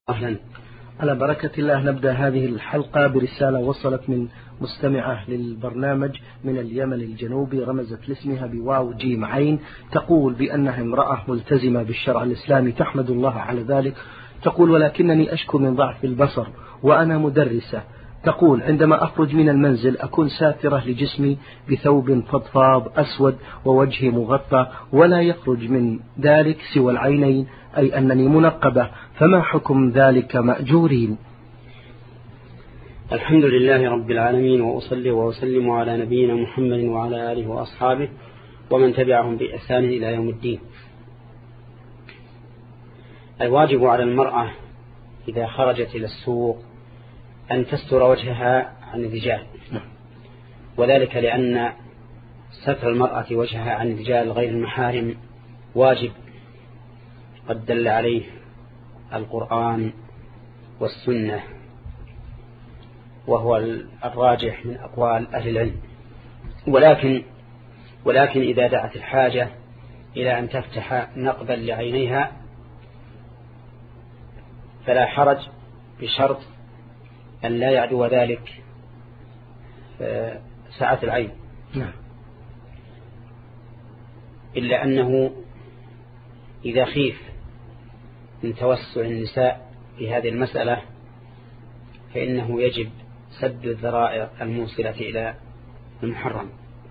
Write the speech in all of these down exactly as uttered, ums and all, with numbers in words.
أهلا. على بركة الله نبدأ هذه الحلقة برسالة وصلت من مستمعة للبرنامج من اليمن الجنوبي، رمزت لاسمها بواو جيم عين، تقول بأنها امرأة ملتزمة بالشرع الإسلامي تحمد الله على ذلك. تقول ولكنني أشكو من ضعف البصر وأنا مدرسة. تقول عندما أخرج من المنزل أكون ساترة لجسمي بثوب فضفاض أسود ووجهي مغطى، ولا يخرج من ذلك سوى العينين، أي أنني منقبة، فما حكم ذلك مأجورين؟ الحمد لله رب العالمين، وأصلي وأسلم على نبينا محمد وعلى آله وأصحابه ومن تبعهم بإحسان إلى يوم الدين. الواجب على المرأة إذا خرجت إلى السوق أن تستر وجهها عن الرجال، وذلك لأن ستر المرأة وجهها عن الرجال غير المحارم واجب، قد دل عليه القرآن والسنة، وهو الراجح من أقوال أهل العلم. ولكن ولكن إذا دعت الحاجة إلى أن تفتح نقبا لعينيها فلا حرج، بشرط أن لا يعدو ذلك سعة العين، إلا أنه إذا خيف من توسع النساء في هذه المسألة فإنه يجب سد الذرائع الموصلة إلى المحرم.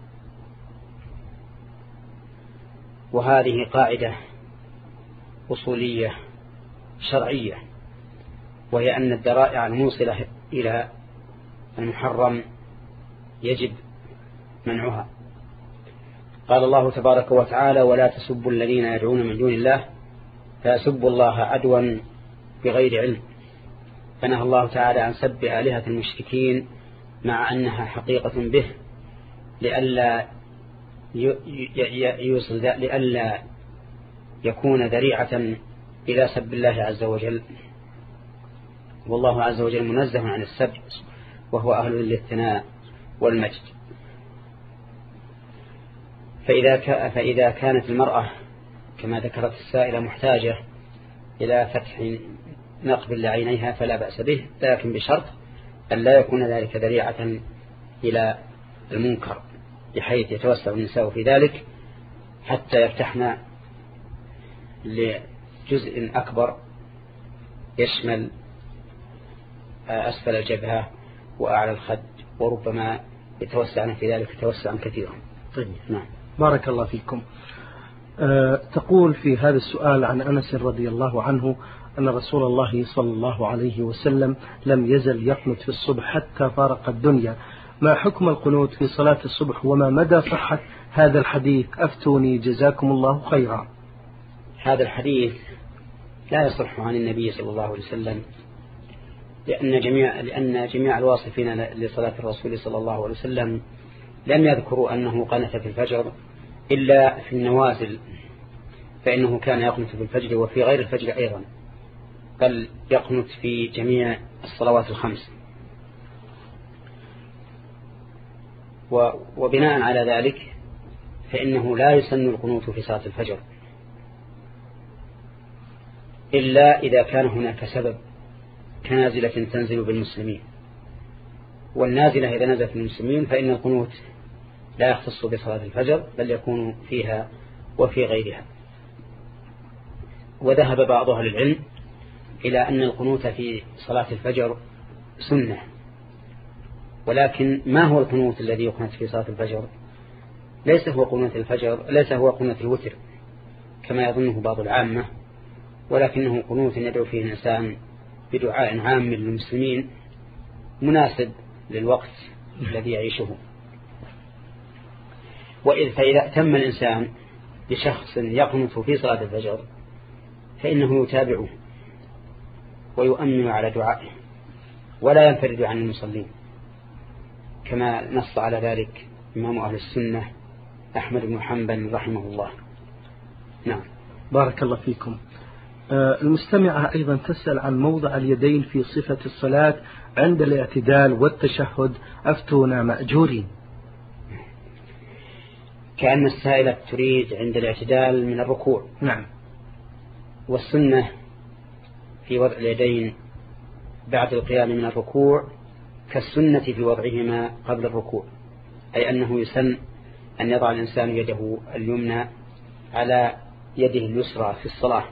وهذه قاعدة أصولية شرعية، وهي أن الذرائع الموصلة إلى المحرم يجب منعها. قال الله تبارك وتعالى: ولا تسبوا الذين يدعون من دون الله فيسبوا الله عدوا بغير علم. فنهى الله تعالى عن سب آلهة المشركين مع أنها حقيقة به، لئلا يوصل لئلا يكون ذريعة إلى سب الله عز وجل، والله عز وجل منزه عن السب وهو أهل للثناء والمجد. فإذا فإذا كانت المرأة كما ذكرت السائلة محتاجة إلى فتح نقب لعينيها فلا بأس به، لكن بشرط أن لا يكون ذلك ذريعة إلى المنكر بحيث يتوسع النساء في ذلك حتى يفتحن لجزء أكبر يشمل أسفل الجبهة وأعلى الخد، وربما يتوسعن في ذلك توسعا كثيرا. طيب. نعم. بارك الله فيكم. أه تقول في هذا السؤال عن أنس رضي الله عنه أن رسول الله صلى الله عليه وسلم لم يزل يقنت في الصبح حتى فارق الدنيا، ما حكم القنوت في صلاة الصبح وما مدى صحة هذا الحديث؟ أفتوني جزاكم الله خيرا. هذا الحديث لا يصح عن النبي صلى الله عليه وسلم، لأن جميع لأن جميع الواصفين لصلاة الرسول صلى الله عليه وسلم لم يذكروا أنه قنت في الفجر إلا في النوازل، فإنه كان يقنت في الفجر وفي غير الفجر أيضا، بل يقنت في جميع الصلوات الخمس. وبناء على ذلك فإنه لا يسن القنوت في صلاة الفجر إلا إذا كان هناك سبب كنازلة تنزل بالمسلمين، والنازلة إذا نزلت بالمسلمين فإن القنوت لا يختص بصلاة الفجر بل يكون فيها وفي غيرها. وذهب بعض أهل العلم إلى أن القنوت في صلاة الفجر سنة، ولكن ما هو القنوت الذي يقنت في صلاة الفجر؟ ليس هو قنوت الفجر ليس هو قنوت الوتر كما يظنه بعض العامة، ولكنه قنوت يدعو فيه الإنسان بدعاء عام للمسلمين مناسب للوقت الذي يعيشه. وإذ فإذا تم الإنسان لشخص يقنط في صلاة الفجر فإنه يتابعه ويؤمن على دعائه ولا ينفرد عن المصلين، كما نص على ذلك إمام أهل السنة أحمد بن حنبل رحمه الله. نعم. بارك الله فيكم. المستمعة أيضا تسأل عن موضع اليدين في صفة الصلاة عند الاعتدال والتشهد، أفتونا مأجورين. كأن السائلة تريد عند الاعتدال من الركوع. نعم. والسنة في وضع اليدين بعد القيام من الركوع كالسنة في وضعهما قبل الركوع، أي أنه يسن أن يضع الإنسان يده اليمنى على يده اليسرى في الصلاة.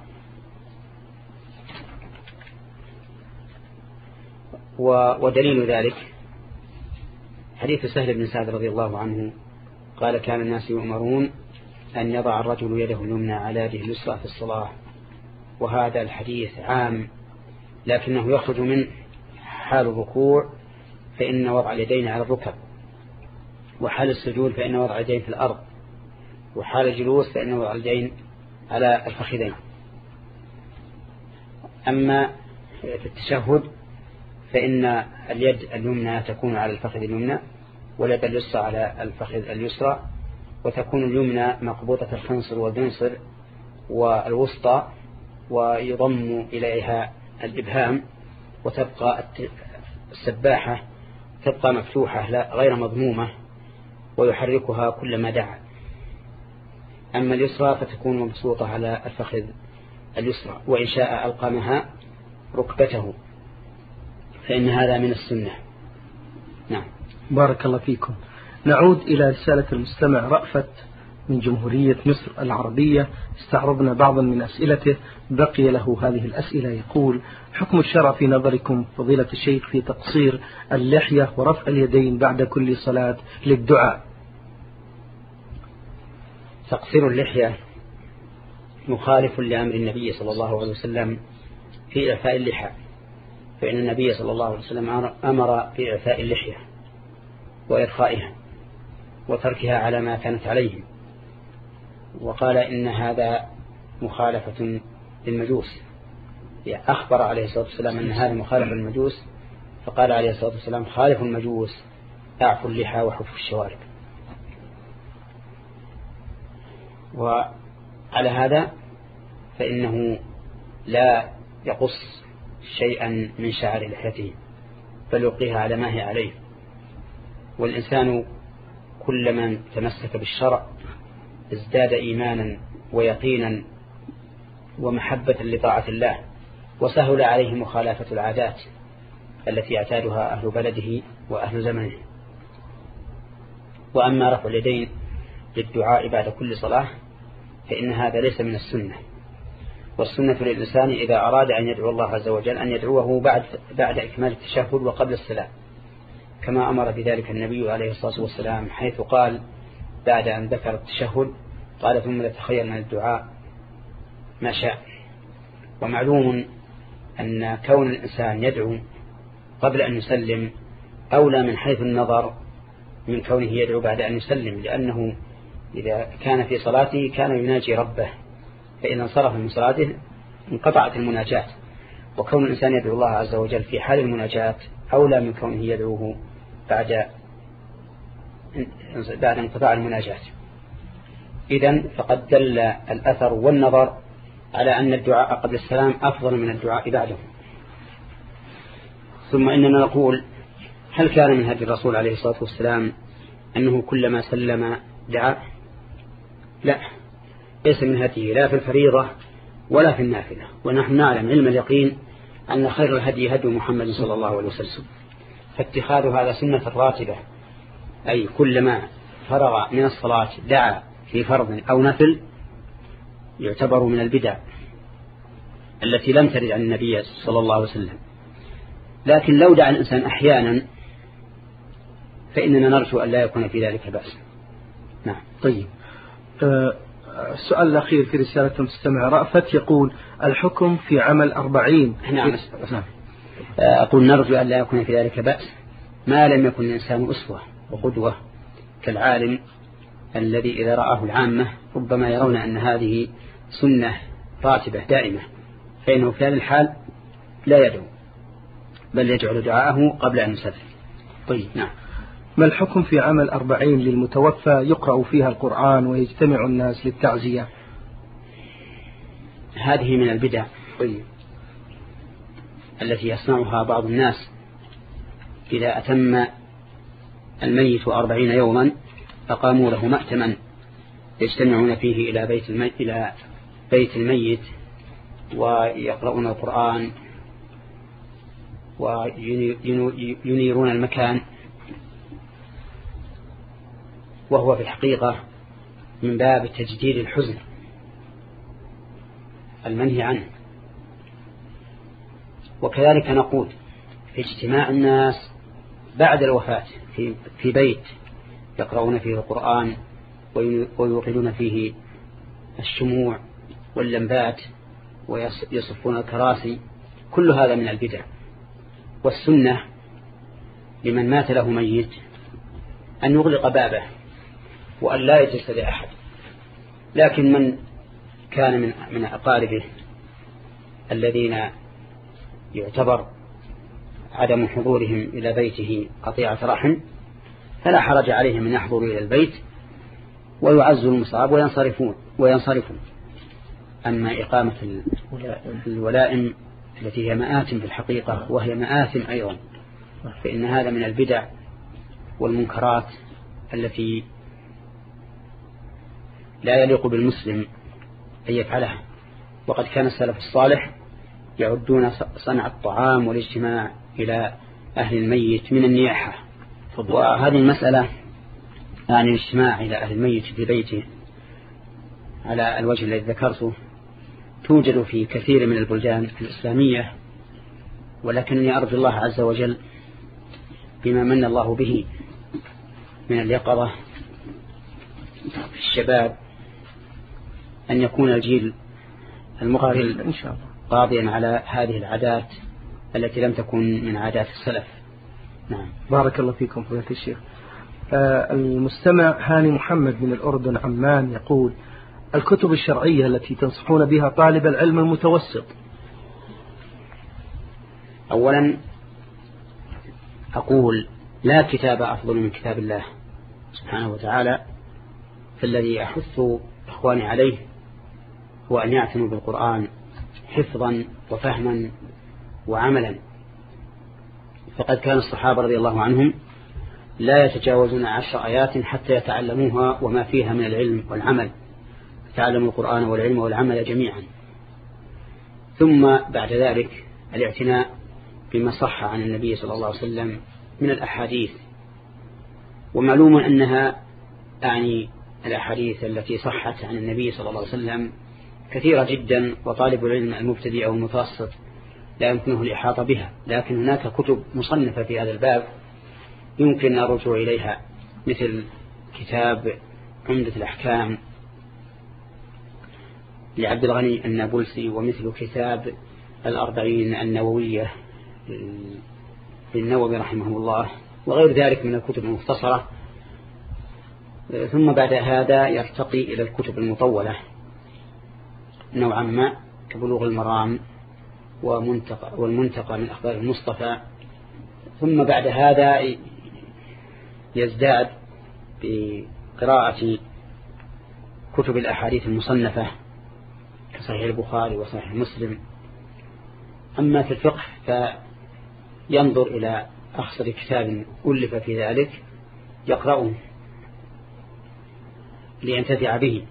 ودليل ذلك حديث سهل بن سعد رضي الله عنه قال كان الناس يؤمرون أن يضع الرجل يده اليمنى على يده اليسرى في الصلاة، وهذا الحديث عام لكنه يخرج من حال الركوع فإن وضع اليدين على الركب، وحال السجود فإن وضع اليدين في الأرض، وحال الجلوس فإن وضع اليدين على الفخذين. أما في التشهد فإن اليد اليمنى تكون على الفخذ اليمنى واليد اليسرى على الفخذ اليسرى، وتكون اليمنى مقبوطة الخنصر والبنصر والوسطى، ويضم إليها الإبهام، وتبقى السباحة تبقى مفتوحة لا غير مضمومة ويحركها كلما دعا. أما اليسرى فتكون مبسوطة على الفخذ اليسرى، وإن شاء ألقمها ركبته، فإن هذا من السنة. نعم. بارك الله فيكم. نعود إلى رسالة المستمع رأفت من جمهورية مصر العربية، استعرضنا بعضا من أسئلته، بقي له هذه الأسئلة. يقول: حكم الشرع في نظركم فضيلة الشيخ في تقصير اللحية ورفع اليدين بعد كل صلاة للدعاء؟ تقصير اللحية مخالف لأمر النبي صلى الله عليه وسلم في إعفاء اللحى، فإن النبي صلى الله عليه وسلم أمر في إعفاء اللحية وإرخائها وتركها على ما كانت عليه، وقال إن هذا مخالفة للمجوس. أخبر عليه الصلاة والسلام أن هذا مخالف للمجوس، فقال عليه الصلاة والسلام: خالف المجوس أعفوا اللحى وحفوا الشوارب. وعلى هذا فإنه لا يقص شيئا من شعر لحيته بل يلقيها على ما هي عليه. والإنسان كلما تمسك بالشرع ازداد إيمانا ويقينا ومحبة لطاعة الله، وسهل عليه مخالفة العادات التي يعتادها أهل بلده وأهل زمنه. وأما رفع اليدين للدعاء بعد كل صلاة فإن هذا ليس من السنة، والسنة للإنسان إذا أراد أن يدعو الله عز وجل أن يدعوه بعد, بعد إكمال التشهد وقبل السلام، كما أمر بذلك النبي عليه الصلاة والسلام، حيث قال بعد أن ذكر التشهد قال: ثم يتخير من الدعاء ما شاء. ومعلوم أن كون الإنسان يدعو قبل أن يسلم أولى من حيث النظر من كونه يدعو بعد أن يسلم، لأنه إذا كان في صلاته كان يناجي ربه، فإن انصرف من صلاته انقطعت المناجاة. وكون الإنسان يدعو الله عز وجل في حال المناجاة أولى من كونه يدعوه بعد بعد انقطاع المناجاة. إذن فقد دل الأثر والنظر على أن الدعاء قبل السلام أفضل من الدعاء بعده. ثم إننا نقول: هل كان من هدي الرسول عليه الصلاة والسلام أنه كلما سلم دعا؟ لا، ليس من هديه لا في الفريضة ولا في النافلة. ونحن نعلم علم اليقين أن خير الهدي هدي محمد صلى الله عليه وسلم، فاتخاذ هذا سنة راتبة، أي كلما فرغ من الصلاة دعا في فرض أو نفل، يعتبر من البدع التي لم ترد عن النبي صلى الله عليه وسلم. لكن لو دعا الإنسان أحيانا فإننا نرجو أن لا يكون في ذلك بأس. نعم. طيب. أه السؤال الأخير في رسالة المستمع رأفت يقول: الحكم في عمل أربعين. نعم. أقول نرجو أن لا يكون في ذلك بأس ما لم يكن الإنسان أسوة وقدوة كالعالم الذي إذا رآه العامة ربما يرون أن هذه سنة راتبة دائمة، فإنه في هذا الحال لا يدعو بل يجعل دعاءه قبل أن يسلم. طيب. نعم. ما الحكم في عمل أربعين للمتوفى يقرأ فيها القرآن ويجتمع الناس للتعزية؟ هذه من البدع طيب. التي يصنعها بعض الناس إذا أتم الميت أربعين يوما أقاموا له مأتما يجتمعون فيه إلى بيت الميت, إلى بيت الميت ويقرؤون القرآن وينيرون المكان، وهو في الحقيقة من باب تجديد الحزن المنهي عنه. وكذلك نقول في اجتماع الناس بعد الوفاة في, في بيت يقرؤون فيه القرآن ويوقدون فيه الشموع واللمبات ويصفون الكراسي، كل هذا من البدع. والسنة لمن مات له ميت أن يغلق بابه وأن لا يجلس لأحد، لكن من كان من من أقاربه الذين يعتبر عدم حضورهم إلى بيته قطيعة رحم فلا حرج عليهم أن يحضروا إلى البيت ويعزوا المصاب وينصرفون وينصرفون. أما إقامة الولائم التي هي مآثم في الحقيقة وهي مآثم أيضا، فإن هذا من البدع والمنكرات التي لا يليق بالمسلم أن يفعلها. وقد كان السلف الصالح يعدون صنع الطعام والاجتماع إلى أهل الميت من النياحة. وهذه المسألة يعني الاجتماع إلى أهل الميت في بيته على الوجه الذي ذكرته توجد في كثير من البلدان الإسلامية، ولكنني أرجو الله عز وجل بما من الله به من اليقظة في الشباب أن يكون الجيل المقبل إن شاء الله قاضيا على هذه العادات التي لم تكن من عادات السلف. نعم. بارك الله فيكم فضيلة الشيخ. آه المستمع هاني محمد من الأردن عمان يقول: الكتب الشرعية التي تنصحون بها طالب العلم المتوسط. أولا أقول لا كتاب أفضل من كتاب الله سبحانه وتعالى، فالذي أحث إخواني عليه هو أن يعتنوا بالقرآن حفظا وفهما وعملا. فقد كان الصحابة رضي الله عنهم لا يتجاوزون عشر آيات حتى يتعلموها وما فيها من العلم والعمل، تعلموا القرآن والعلم والعمل جميعا. ثم بعد ذلك الاعتناء بما صح عن النبي صلى الله عليه وسلم من الأحاديث، ومعلوم أنها يعني الأحاديث التي صحت عن النبي صلى الله عليه وسلم كثيرة جدا، وطالب العلم المبتدئ أو المتوسط لا يمكنه الإحاطة بها، لكن هناك كتب مصنفة في هذا الباب يمكن الرجوع إليها، مثل كتاب عمدة الأحكام لعبد الغني النابلسي، ومثل كتاب الأربعين النووية للنووي رحمه الله، وغير ذلك من الكتب المختصرة. ثم بعد هذا يرتقي إلى الكتب المطولة نوعا ما كبلوغ المرام ومنتقى والمنتقى من أخبار المصطفى. ثم بعد هذا يزداد بقراءة كتب الأحاديث المصنفة كصحيح البخاري وصحيح مسلم. أما في الفقه فينظر إلى أخصر كتاب ألف في ذلك يقرأه لينتفع به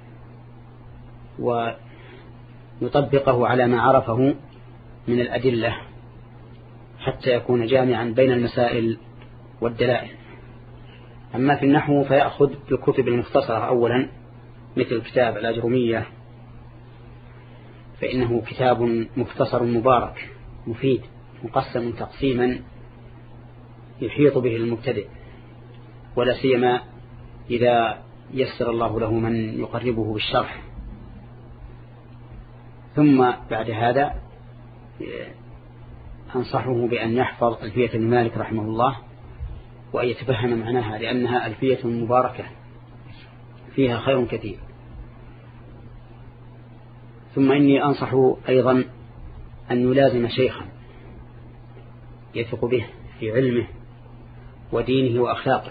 ويطبقه على ما عرفه من الأدلة حتى يكون جامعا بين المسائل والدلائل. أما في النحو فيأخذ بالكتب المختصرة أولا، مثل كتاب الأجرمية، فإنه كتاب مختصر مبارك مفيد مقسم تقسيما يحيط به المبتدئ، ولا سيما إذا يسر الله له من يقربه بالشرح. ثم بعد هذا أنصحه بأن يحفظ ألفية ابن مالك رحمه الله وأن يتفهم معناها، لأنها ألفية مباركة فيها خير كثير. ثم إني أنصحه أيضا أن يلازم شيخا يثق به في علمه ودينه وأخلاقه،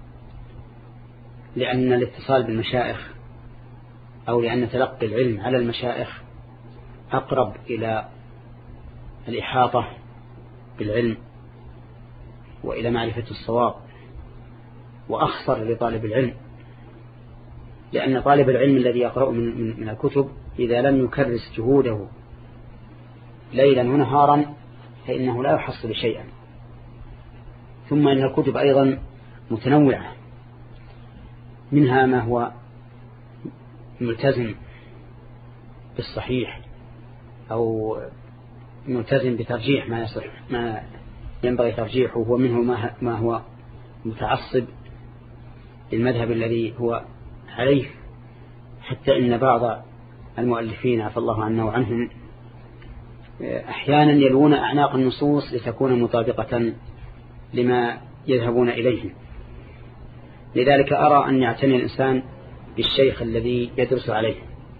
لأن الاتصال بالمشائخ أو لأن تلقي العلم على المشائخ أقرب إلى الإحاطة بالعلم وإلى معرفة الصواب، وأخصر لطالب العلم، لأن طالب العلم الذي يقرأ من, من, من الكتب إذا لم يكرس جهوده ليلا ونهارا فإنه لا يحصل شيئا. ثم إن الكتب أيضا متنوعة، منها ما هو ملتزم بالصحيح أو ملتزم بترجيح ما يصح ما ينبغي ترجيحه، ومنه ما هو متعصب للمذهب الذي هو عليه، حتى إن بعض المؤلفين عفى الله عنا وعنهم أحيانا يلوون أعناق النصوص لتكون مطابقة لما يذهبون إليه. لذلك أرى أن يعتني الإنسان بالشيخ الذي يدرس عليه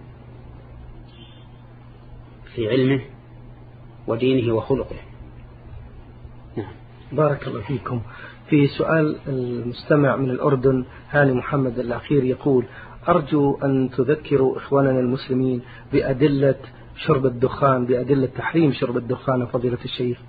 في علمه ودينه وخلقه. نعم. بارك الله فيكم. في سؤال المستمع من الأردن هاني محمد الأخير يقول: أرجو أن تذكروا إخواننا المسلمين بأدلة شرب الدخان، بأدلة تحريم شرب الدخان فضيلة الشيخ.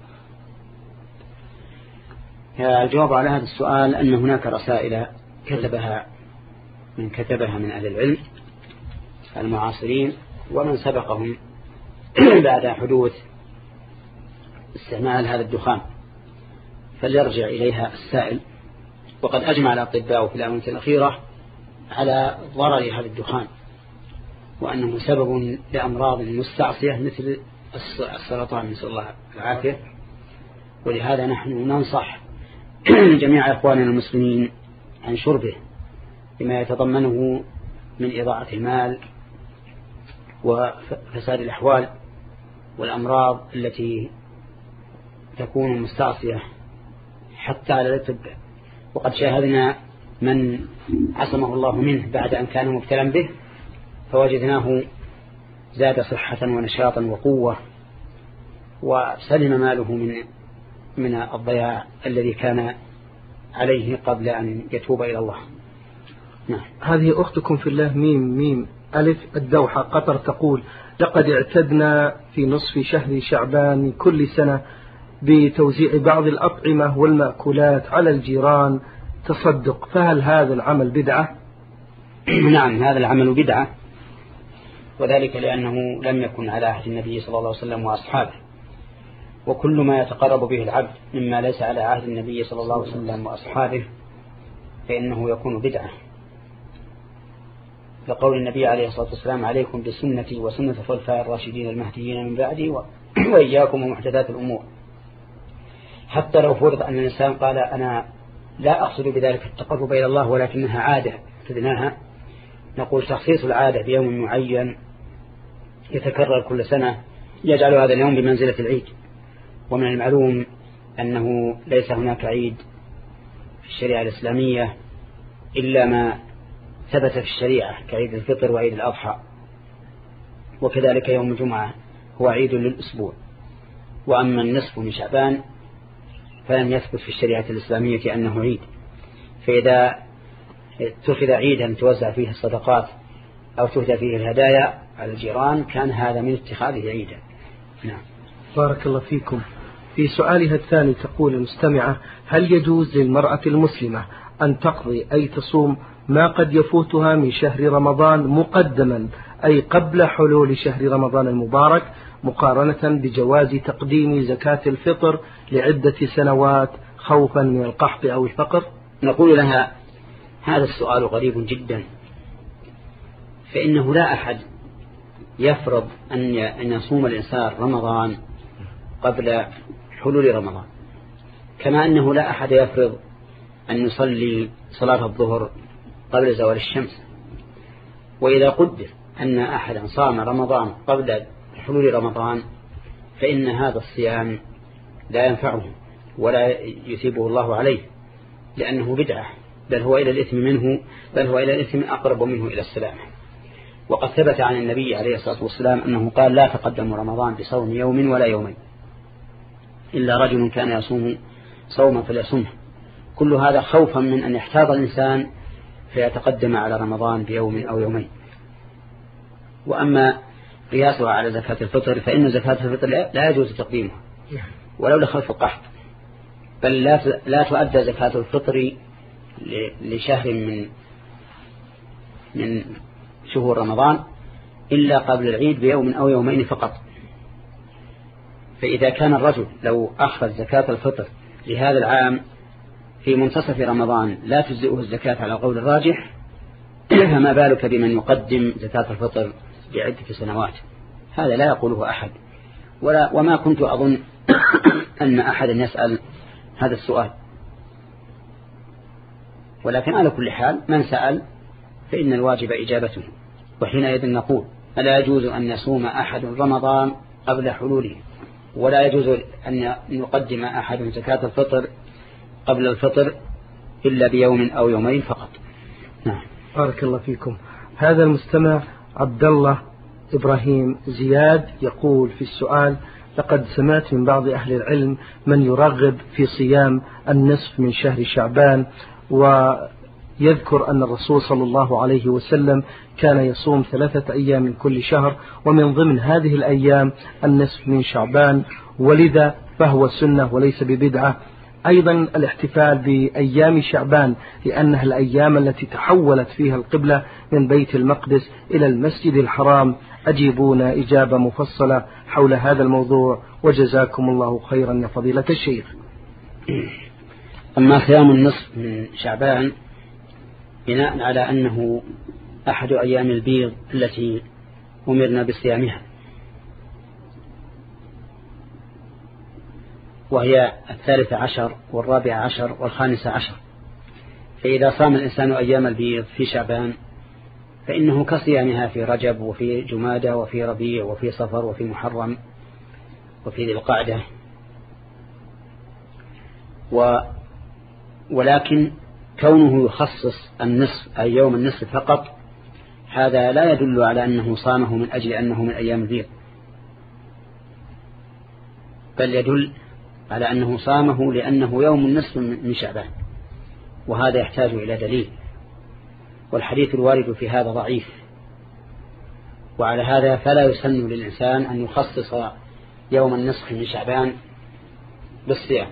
الجواب على هذا السؤال أن هناك رسائل كتبها من كتبها من أهل العلم المعاصرين ومن سبقهم بعد حدوث استعمال هذا الدخان، فليرجع إليها السائل. وقد أجمع الأطباء في الآونة الأخيرة على ضرر هذا الدخان، وأنه سبب لأمراض مستعصية مثل السرطان، نسأل الله العافية. ولهذا نحن ننصح جميع إخواننا المسلمين عن شربه بما يتضمنه من إضاعة المال وفساد الأحوال والأمراض التي تكون مستعصية حتى على الأطباء. وقد شاهدنا من عصمه الله منه بعد أن كان مبتلا به فوجدناه زاد صحة ونشاطا وقوة، وسلم ماله من من الضياع الذي كان عليه قبل أن يتوب إلى الله. نعم. هذه أختكم في الله ميم ميم ألف الدوحة قطر تقول: لقد اعتدنا في نصف شهر شعبان كل سنة بتوزيع بعض الأطعمة والمأكولات على الجيران تصدق، فهل هذا العمل بدعة؟ نعم، هذا العمل بدعة، وذلك لأنه لم يكن على عهد النبي صلى الله عليه وسلم وأصحابه، وكل ما يتقرب به العبد مما ليس على عهد النبي صلى الله عليه وسلم وأصحابه فإنه يكون بدعة، لقول النبي عليه الصلاة والسلام: عليكم بسنتي وسنة الخلفاء الراشدين المهديين من بعدي وإياكم ومحدثات الأمور. حتى لو فرض أن الإنسان قال: أنا لا أقصد بذلك التقرب إلى الله ولكنها عادة ابتدناها، نقول تخصيص العادة بيوم معين يتكرر كل سنة يجعل هذا اليوم بمنزلة العيد. ومن المعلوم أنه ليس هناك عيد في الشريعة الإسلامية إلا ما ثبت في الشريعة كعيد الفطر وعيد الأضحى، وكذلك يوم الجمعة هو عيد للأسبوع. وأما النصف من شعبان فلم يثبت في الشريعة الإسلامية أنه عيد، فإذا اتخذ عيدا توزع فيه الصدقات أو تهدى فيه الهدايا على الجيران كان هذا من اتخاذه عيدا. نعم. بارك الله فيكم. في سؤالها الثاني تقول المستمعة: هل يجوز للمرأة المسلمة أن تقضي أي تصوم ما قد يفوتها من شهر رمضان مقدما، أي قبل حلول شهر رمضان المبارك، مقارنة بجواز تقديم زكاة الفطر لعدة سنوات خوفا من القحط أو الفقر؟ نقول لها: هذا السؤال غريب جدا، فإنه لا أحد يفرض أن يصوم الإنسان رمضان قبل حلول رمضان، كما أنه لا أحد يفرض أن يصلي صلاة الظهر قبل زوال الشمس. وإذا قدر أن أحدا صام رمضان قبل حلول رمضان فإن هذا الصيام لا ينفعه ولا يثيبه الله عليه، لأنه بدعة، بل هو إلى الإثم منه بل هو إلى الإثم أقرب منه إلى السلامة. وقد ثبت عن النبي عليه الصلاة والسلام أنه قال: لا تقدم رمضان بصوم يوم ولا يومين إلا رجل كان يصوم صوما فليصومه. كل هذا خوفا من أن يحتاط الإنسان فيتقدم على رمضان بيوم أو يومين. وأما قياسها على زكاة الفطر فإن زكاة الفطر لا يجوز تقديمها ولو لخوف القحط، بل لا لا تؤدى زكاة الفطر لشهر من من شهور رمضان إلا قبل العيد بيوم أو يومين فقط. فإذا كان الرجل لو أخذ زكاة الفطر لهذا العام في منتصف رمضان لا تجزئه الزكاة على قول الراجح، فما بالك بمن يقدم زكاة الفطر لعدة سنوات؟ هذا لا يقوله أحد، ولا وما كنت أظن أن أحدا يسأل هذا السؤال. ولكن على كل حال من سأل فإن الواجب إجابته. وحينئذ نقول ألا يجوز أن يصوم أحد رمضان قبل حلوله، ولا يجوز أن يقدم أحد زكاة الفطر قبل الفطر إلا بيوم أو يومين فقط. نعم. بارك الله فيكم. هذا المستمع عبد الله إبراهيم زياد يقول في السؤال: لقد سمعت من بعض أهل العلم من يرغب في صيام النصف من شهر شعبان، ويذكر أن الرسول صلى الله عليه وسلم كان يصوم ثلاثة أيام من كل شهر، ومن ضمن هذه الأيام النصف من شعبان، ولذا فهو سنة وليس ببدعة. أيضا الاحتفال بأيام شعبان لأنها الأيام التي تحولت فيها القبلة من بيت المقدس إلى المسجد الحرام. أجيبونا إجابة مفصلة حول هذا الموضوع وجزاكم الله خيرا يا فضيلة الشيخ. أما صيام النصف من شعبان بناء على أنه أحد أيام البيض التي أمرنا بصيامها، وهي الثالثة عشر والرابع عشر والخامسة عشر، فإذا صام الإنسان أيام البيض في شعبان فإنه كصيامها في رجب وفي جمادة وفي ربيع وفي صفر وفي محرم وفي ذي القعدة. و ولكن كونه يخصص النصف أي يوم النصف فقط هذا لا يدل على أنه صامه من أجل أنه من أيام البيض، بل يدل على أنه صامه لأنه يوم النصف من شعبان، وهذا يحتاج إلى دليل، والحديث الوارد في هذا ضعيف. وعلى هذا فلا يسن للإنسان أن يخصص يوم النصف من شعبان بالصيام.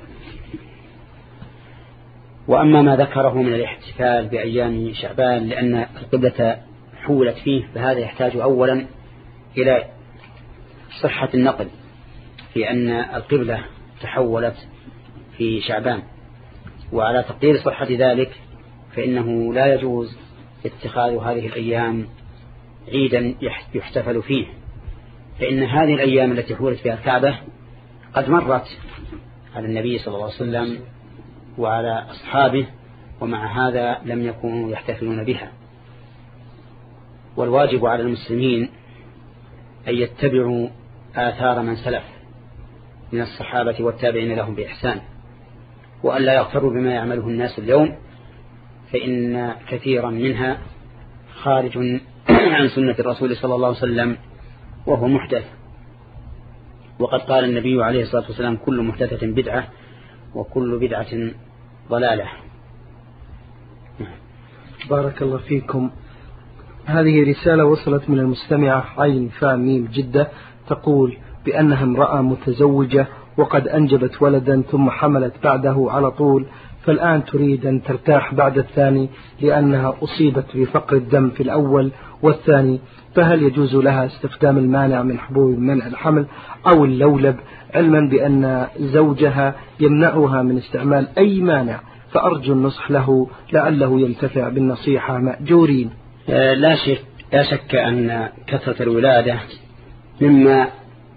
وأما ما ذكره من الاحتفال بأيام شعبان لأن القبلة حولت فيه، فهذا يحتاج أولا إلى صحة النقل في أن القبلة تحولت في شعبان، وعلى تقدير صحة ذلك فإنه لا يجوز اتخاذ هذه الأيام عيدا يحتفل فيه، فإن هذه الأيام التي حولت فيها الكعبة قد مرت على النبي صلى الله عليه وسلم وعلى أصحابه، ومع هذا لم يكونوا يحتفلون بها. والواجب على المسلمين أن يتبعوا آثار من سلف من الصحابة والتابعين لهم بإحسان، وأن لا يغتروا بما يعمله الناس اليوم، فإن كثيرا منها خارج عن سنة الرسول صلى الله عليه وسلم وهو محدث. وقد قال النبي عليه الصلاة والسلام: كل محدثة بدعة وكل بدعة ضلالة. بارك الله فيكم. هذه رسالة وصلت من المستمعة عين فاميم جدة، تقول بأنها امرأة متزوجة وقد أنجبت ولدا ثم حملت بعده على طول، فالآن تريد أن ترتاح بعد الثاني لأنها أصيبت بفقر الدم في الأول والثاني، فهل يجوز لها استخدام المانع من حبوب منع الحمل أو اللولب، علما بأن زوجها يمنعها من استعمال أي مانع؟ فأرجو النصح له لعله ينتفع بالنصيحة مأجورين. لا شك, لا شك أن كثرة الولادة مما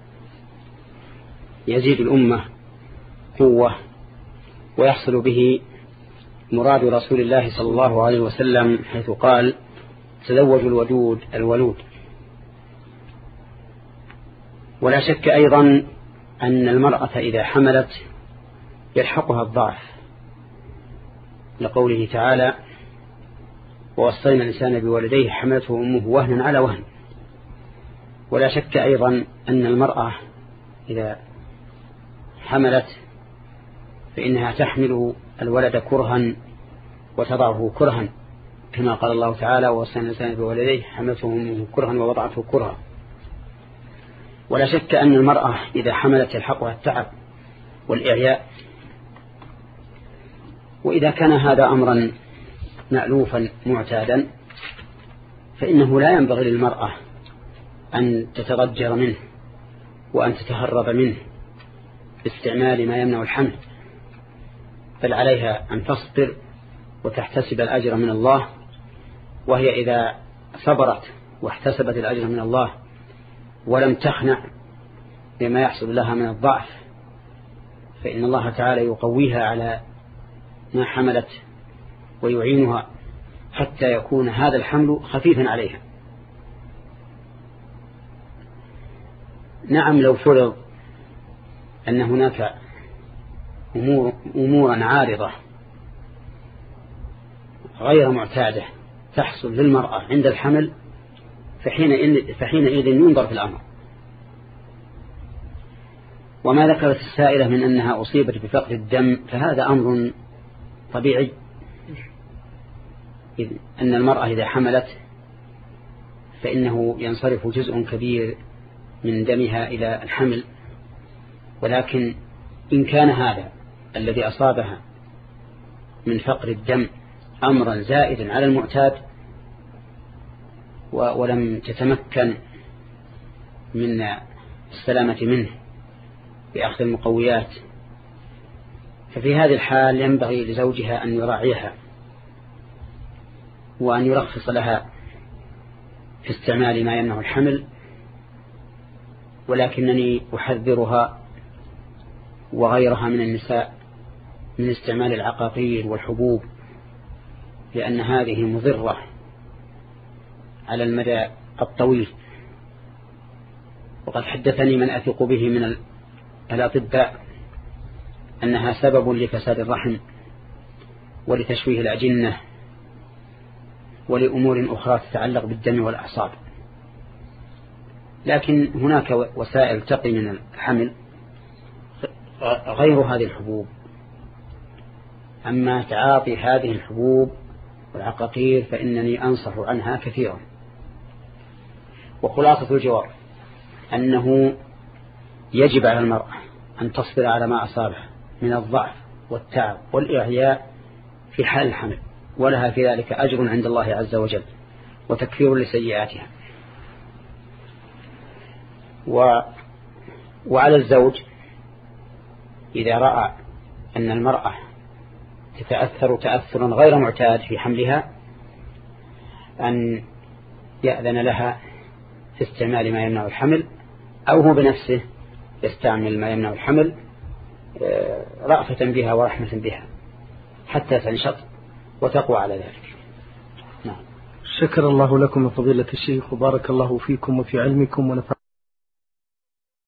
يزيد الأمة قوة ويحصل به مراد رسول الله صلى الله عليه وسلم حيث قال: تزوجوا الودود الولود. ولا شك أيضا أن المرأة إذا حملت يلحقها الضعف، لقوله تعالى: ووصينا الإنسان بولديه حملته أمه وهنا على وهن. ولا شك أيضا أن المرأة إذا حملت فإنها تحمل الولد كرها وتضعه كرها، كما قال الله تعالى: ووصينا الإنسان بولديه حملته أمه كرها ووضعته كرها. ولا شك أن المرأة إذا حملت يلحقها التعب والإعياء. وإذا كان هذا أمرا مألوفا معتادا فإنه لا ينبغي للمرأة أن تتضجر منه وأن تتهرب منه باستعمال ما يمنع الحمل، بل عليها أن تصبر وتحتسب الأجر من الله. وهي إذا صبرت واحتسبت الأجر من الله ولم تخنع بما يحصل لها من الضعف، فإن الله تعالى يقويها على ما حملت ويعينها حتى يكون هذا الحمل خفيفا عليها. نعم، لو فرض أن هناك أمور أمورا عارضة غير معتادة تحصل للمرأة عند الحمل، فحينئذ فحينئذ ينظر في الأمر. وما ذكرت السائلة من أنها أصيبت بفقد الدم فهذا أمر طبيعي، إذ أن المرأة إذا حملت فإنه ينصرف جزء كبير من دمها إلى الحمل، ولكن إن كان هذا الذي أصابها من فقر الدم أمرا زائدا على المعتاد ولم تتمكن من السلامة منه بأخذ المقويات، ففي هذه الحال ينبغي لزوجها أن يراعيها وأن يرخص لها في استعمال ما يمنع الحمل. ولكنني أحذرها وغيرها من النساء من استعمال العقاقير والحبوب، لأن هذه مضرة على المدى الطويل. وقد حدثني من أثق به من الأطباء أنها سبب لفساد الرحم ولتشويه الأجنة ولأمور أخرى تتعلق بالدم والأعصاب. لكن هناك وسائل تقي من الحمل غير هذه الحبوب. أما تعاطي هذه الحبوب والعقاقير فإنني أنصح عنها كثيرا. وخلاصة الجواب أنه يجب على المرأة أن تصبر على ما أصابها من الضعف والتعب والإعياء في حال الحمل، ولها في ذلك أجر عند الله عز وجل وتكفير لسيئاتها. و... وعلى الزوج إذا رأى أن المرأة تتأثر تأثرا غير معتاد في حملها أن يأذن لها في استعمال ما يمنع الحمل، أو هو بنفسه يستعمل ما يمنع الحمل رأفة بها ورحمة بها حتى تنشط وتقوى على ذلك. نعم. شكر الله لكم فضيلة الشيخ وبارك الله فيكم وفي علمكم ونفع